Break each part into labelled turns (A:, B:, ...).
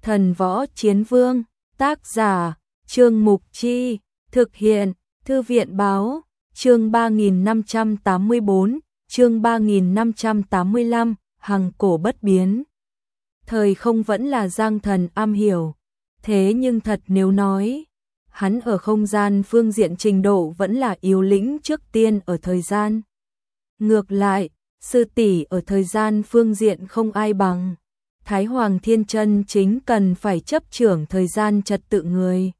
A: Thần Võ Chiến Vương, tác giả, Trương Mục Chi, thực hiện, Thư viện Báo, chương 3584, chương 3585, hằng cổ bất biến. Thời không vẫn là Giang Thần am hiểu, thế nhưng thật nếu nói, hắn ở không gian phương diện trình độ vẫn là yếu lĩnh trước tiên ở thời gian. Ngược lại, sư tỷ ở thời gian phương diện không ai bằng. Thái Hoàng Thiên Chân chính cần phải chấp trưởng thời gian trật tự người.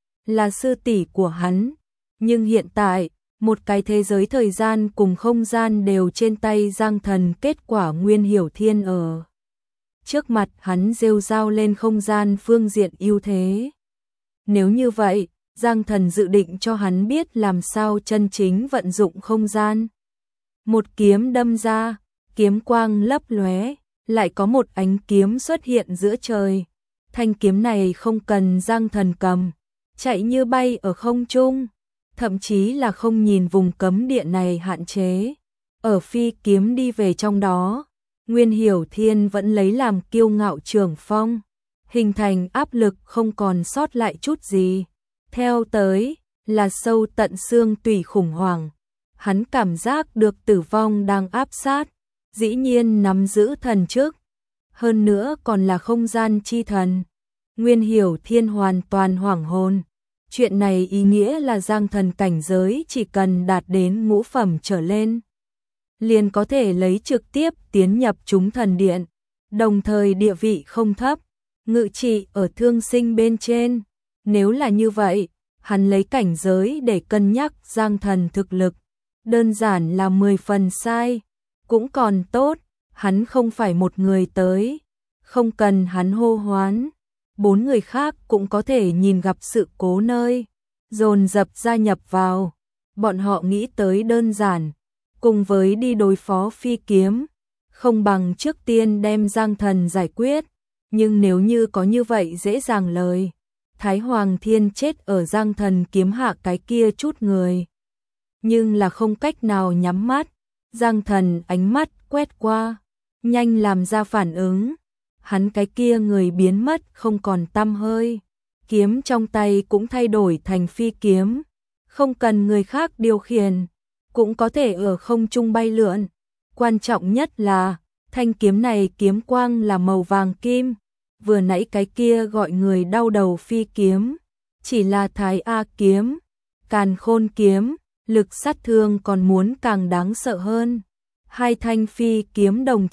A: Là sư tỷ của hắn, nhưng hiện tại, một cái thế giới thời gian cùng không gian đều trên tay Giang Thần, kết quả Nguyên Hiểu Thiên ở trước mặt hắn rêu rao lên không gian phương diện ưu thế. Nếu như vậy, Giang Thần dự định cho hắn biết làm sao chân chính vận dụng không gian. Một kiếm đâm ra, kiếm quang lấp lóe, lại có một ánh kiếm xuất hiện giữa trời. Thanh kiếm này không cần Giang Thần cầm, chạy như bay ở không trung, thậm chí là không nhìn vùng cấm địa này hạn chế. Ở phi kiếm đi về trong đó, Nguyên Hiểu Thiên vẫn lấy làm kiêu ngạo trường phong, hình thành áp lực không còn sót lại chút gì. Theo tới là sâu tận xương tủy khủng hoảng, hắn cảm giác được tử vong đang áp sát, dĩ nhiên nắm giữ thần chức, hơn nữa còn là không gian chi thần. Nguyên Hiểu Thiên hoàn toàn hoảng hồn. Chuyện này ý nghĩa là Giang Thần cảnh giới chỉ cần đạt đến ngũ phẩm trở lên, liền có thể lấy trực tiếp tiến nhập chúng thần điện, đồng thời địa vị không thấp, ngự trị ở thương sinh bên trên. Nếu là như vậy, hắn lấy cảnh giới để cân nhắc Giang Thần thực lực, đơn giản là 10 phần sai. Cũng còn tốt, hắn không phải một người tới, không cần hắn hô hoán, 4 người khác cũng có thể nhìn gặp sự cố nơi, dồn dập gia nhập vào. Bọn họ nghĩ tới đơn giản, cùng với đi đối phó phi kiếm, không bằng trước tiên đem Giang Thần giải quyết. Nhưng nếu như có như vậy dễ dàng lời, Thái Hoàng Thiên chết ở Giang Thần kiếm hạ cái kia chút người, nhưng là không cách nào nhắm mắt. Giang Thần ánh mắt quét qua, nhanh làm ra phản ứng, hắn cái kia người biến mất không còn tăm hơi, kiếm trong tay cũng thay đổi thành phi kiếm, không cần người khác điều khiển, cũng có thể ở không trung bay lượn. Quan trọng nhất là, thanh kiếm này kiếm quang là màu vàng kim, vừa nãy cái kia gọi người đau đầu phi kiếm, chỉ là Thái A kiếm, Càn Khôn kiếm, lực sát thương còn muốn càng đáng sợ hơn. Hai thanh phi kiếm đồng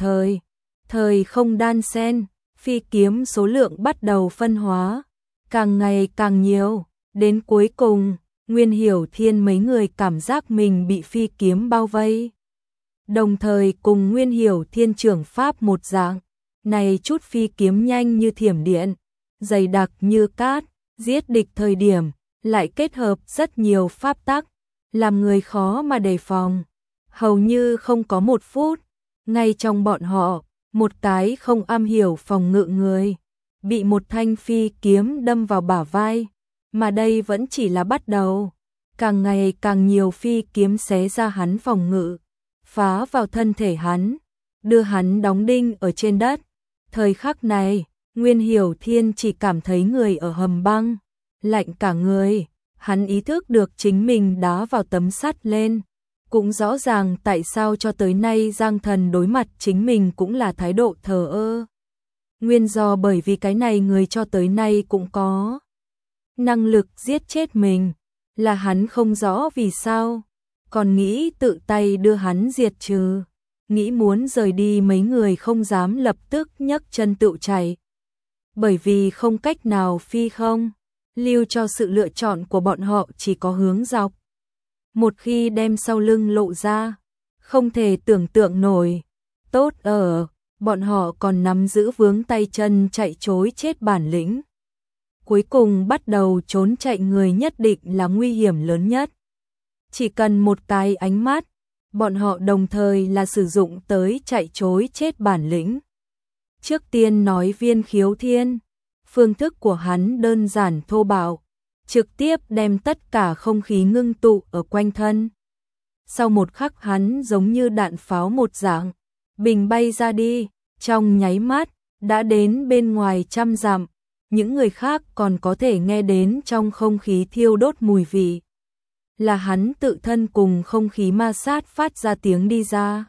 A: thời không đan xen, phi kiếm số lượng bắt đầu phân hóa, càng ngày càng nhiều, đến cuối cùng, Nguyên Hiểu Thiên mấy người cảm giác mình bị phi kiếm bao vây. Đồng thời cùng Nguyên Hiểu Thiên trưởng pháp một dạng, này chút phi kiếm nhanh như thiểm điện, dày đặc như cát, giết địch thời điểm, lại kết hợp rất nhiều pháp tắc, làm người khó mà đề phòng. Hầu như không có một phút, ngay trong bọn họ, một cái không am hiểu phòng ngự người, bị một thanh phi kiếm đâm vào bả vai, mà đây vẫn chỉ là bắt đầu. Càng ngày càng nhiều phi kiếm xé ra hắn phòng ngự, phá vào thân thể hắn, đưa hắn đóng đinh ở trên đất. Thời khắc này, Nguyên Hiểu Thiên chỉ cảm thấy người ở hầm băng, lạnh cả người, hắn ý thức được chính mình đá vào tấm sắt lên. Cũng rõ ràng tại sao cho tới nay Giang Thần đối mặt chính mình cũng là thái độ thờ ơ. Nguyên do bởi vì cái này người cho tới nay cũng có năng lực giết chết mình, là hắn không rõ vì sao, còn nghĩ tự tay đưa hắn diệt trừ, nghĩ muốn rời đi mấy người không dám lập tức nhấc chân tự chạy. Bởi vì không cách nào phi không, lưu cho sự lựa chọn của bọn họ chỉ có hướng dọc. Một khi đem sau lưng lộ ra, không thể tưởng tượng nổi. Tốt ở, bọn họ còn nắm giữ vướng tay chân chạy trối chết bản lĩnh. Cuối cùng bắt đầu trốn chạy người nhất định là nguy hiểm lớn nhất. Chỉ cần một cái ánh mắt, bọn họ đồng thời là sử dụng tới chạy trối chết bản lĩnh. Trước tiên nói Viên Khiếu Thiên, phương thức của hắn đơn giản thô bạo, trực tiếp đem tất cả không khí ngưng tụ ở quanh thân. Sau một khắc hắn giống như đạn pháo một dạng, bình bay ra đi, trong nháy mắt, đã đến bên ngoài trăm dặm, những người khác còn có thể nghe đến trong không khí thiêu đốt mùi vị. Là hắn tự thân cùng không khí ma sát phát ra tiếng đi ra.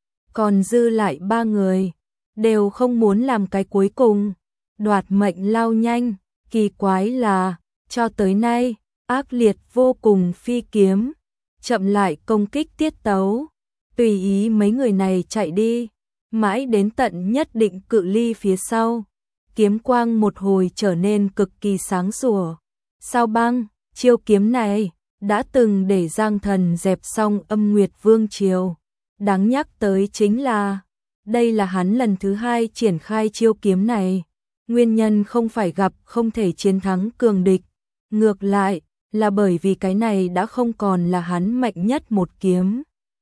A: Còn dư lại 3 người, đều không muốn làm cái cuối cùng, đoạt mệnh lao nhanh. Kỳ quái là, cho tới nay, ác liệt vô cùng phi kiếm, chậm lại công kích tiết tấu, tùy ý mấy người này chạy đi, mãi đến tận nhất định cự ly phía sau. Kiếm quang một hồi trở nên cực kỳ sáng sủa. Sao băng, chiêu kiếm này đã từng để Giang Thần dẹp xong Âm Nguyệt Vương Triều. Đáng nhắc tới chính là, đây là hắn lần thứ 2 triển khai chiêu kiếm này. Nguyên nhân không phải gặp không thể chiến thắng cường địch, ngược lại là bởi vì cái này đã không còn là hắn mạnh nhất một kiếm.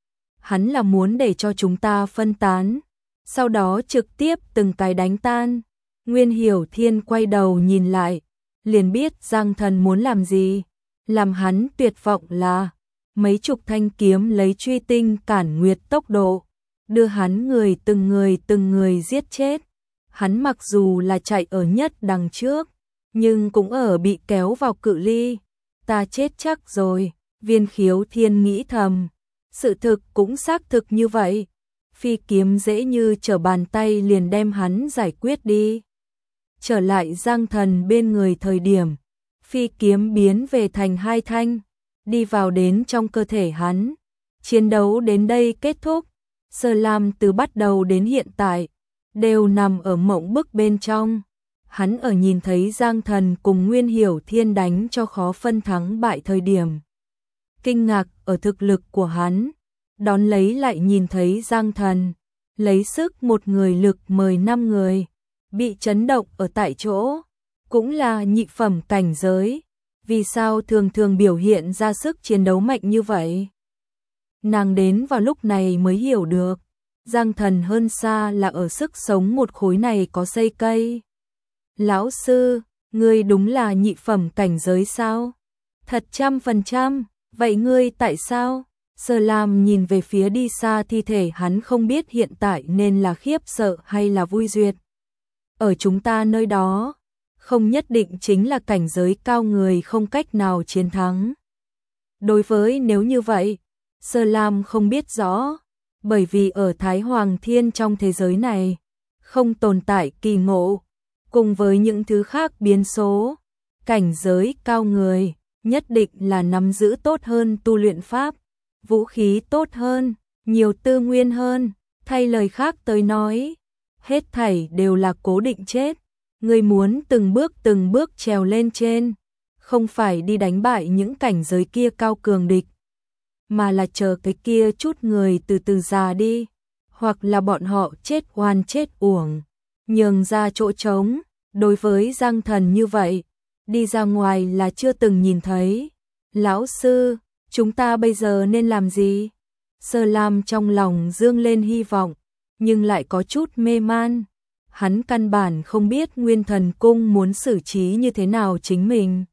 A: Hắn là muốn để cho chúng ta phân tán, sau đó trực tiếp từng cái đánh tan. Nguyên Hiểu Thiên quay đầu nhìn lại, liền biết Giang Thần muốn làm gì. Làm hắn tuyệt vọng là mấy chục thanh kiếm lấy truy tinh cản nguyệt tốc độ, đưa hắn từng người giết chết. Hắn mặc dù là chạy ở nhất đằng trước, nhưng cũng ở bị kéo vào cự ly. Ta chết chắc rồi, Viên Khiếu Thiên nghĩ thầm. Sự thực cũng xác thực như vậy. Phi kiếm dễ như trở bàn tay liền đem hắn giải quyết đi. Trở lại Giang Thần bên người thời điểm, phi kiếm biến về thành 2 thanh, đi vào đến trong cơ thể hắn. Chiến đấu đến đây kết thúc. Sơ Lam từ bắt đầu đến hiện tại đều nằm ở mộng bức bên trong. Hắn ở nhìn thấy Giang Thần cùng Nguyên Hiểu Thiên đánh cho khó phân thắng bại thời điểm, kinh ngạc ở thực lực của hắn, đón lấy lại nhìn thấy Giang Thần lấy sức một người lực mời 5 người, bị chấn động ở tại chỗ, cũng là nhị phẩm cảnh giới. Vì sao thường thường biểu hiện ra sức chiến đấu mạnh như vậy? Nàng đến vào lúc này mới hiểu được, Giang Thần hơn xa là ở sức sống một khối này có xây cây. Lão sư, ngươi đúng là nhị phẩm cảnh giới sao? Thật 100%, vậy ngươi tại sao? Sơ Lam nhìn về phía đi xa thi thể, hắn không biết hiện tại nên là khiếp sợ hay là vui duyệt. Ở chúng ta nơi đó, không nhất định chính là cảnh giới cao người không cách nào chiến thắng. Đối với nếu như vậy, Sơ Lam không biết rõ, bởi vì ở Thái Hoàng Thiên trong thế giới này, không tồn tại kỳ ngộ, cùng với những thứ khác biến số, cảnh giới cao người, nhất định là nắm giữ tốt hơn tu luyện pháp, vũ khí tốt hơn, nhiều tư nguyên hơn, thay lời khác tới nói, hết thảy đều là cố định chết. Người muốn từng bước trèo lên trên, không phải đi đánh bại những cảnh giới kia cao cường địch, mà là chờ cái kia chút người từ từ già đi, hoặc là bọn họ chết oan chết uổng, nhường ra chỗ trống. Đối với Giang Thần như vậy, đi ra ngoài là chưa từng nhìn thấy. Lão sư, chúng ta bây giờ nên làm gì? Sơ Lam trong lòng dương lên hy vọng, nhưng lại có chút mê man. Hắn căn bản không biết Nguyên Thần Cung muốn xử trí như thế nào chính mình.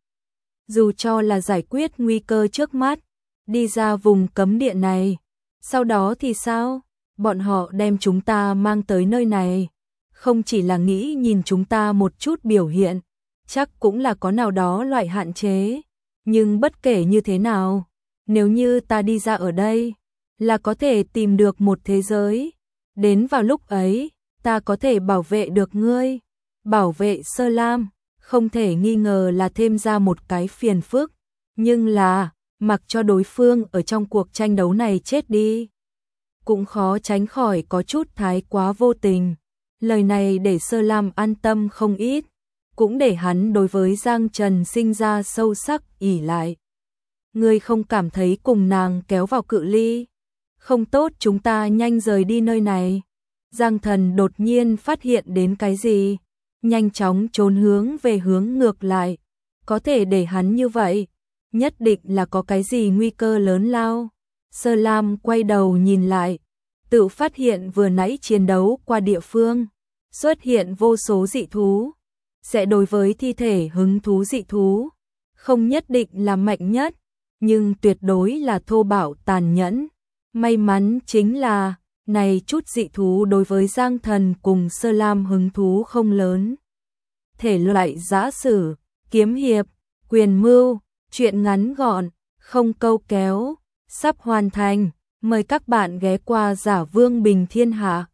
A: Dù cho là giải quyết nguy cơ trước mắt, đi ra vùng cấm địa này, sau đó thì sao? Bọn họ đem chúng ta mang tới nơi này, không chỉ là nghĩ nhìn chúng ta một chút biểu hiện, chắc cũng là có nào đó loại hạn chế. Nhưng bất kể như thế nào, nếu như ta đi ra ở đây, là có thể tìm được một thế giới. Đến vào lúc ấy, ta có thể bảo vệ được ngươi. Bảo vệ Sơ Lam, không thể nghi ngờ là thêm ra một cái phiền phức. Nhưng là, mặc cho đối phương ở trong cuộc tranh đấu này chết đi, cũng khó tránh khỏi có chút thái quá vô tình. Lời này để Sơ Lam an tâm không ít, cũng để hắn đối với Giang Trần sinh ra sâu sắc ỷ lại. Ngươi không cảm thấy cùng nàng kéo vào cự ly không tốt, chúng ta nhanh rời đi nơi này. Giang Thần đột nhiên phát hiện đến cái gì, nhanh chóng trốn hướng về hướng ngược lại. Có thể để hắn như vậy, nhất định là có cái gì nguy cơ lớn lao. Sơ Lam quay đầu nhìn lại, tự phát hiện vừa nãy chiến đấu qua địa phương, xuất hiện vô số dị thú. Sẽ đối với thi thể hứng thú dị thú, không nhất định là mạnh nhất, nhưng tuyệt đối là thô bạo tàn nhẫn. May mắn chính là, này chút dị thú đối với Giang Thần cùng Sơ Lam hứng thú không lớn. thể loại giã sử, kiếm hiệp, quyền mưu, truyện ngắn gọn, không câu kéo, sắp hoàn thành. Mời các bạn ghé qua Giả Vương Bình Thiên Hạ.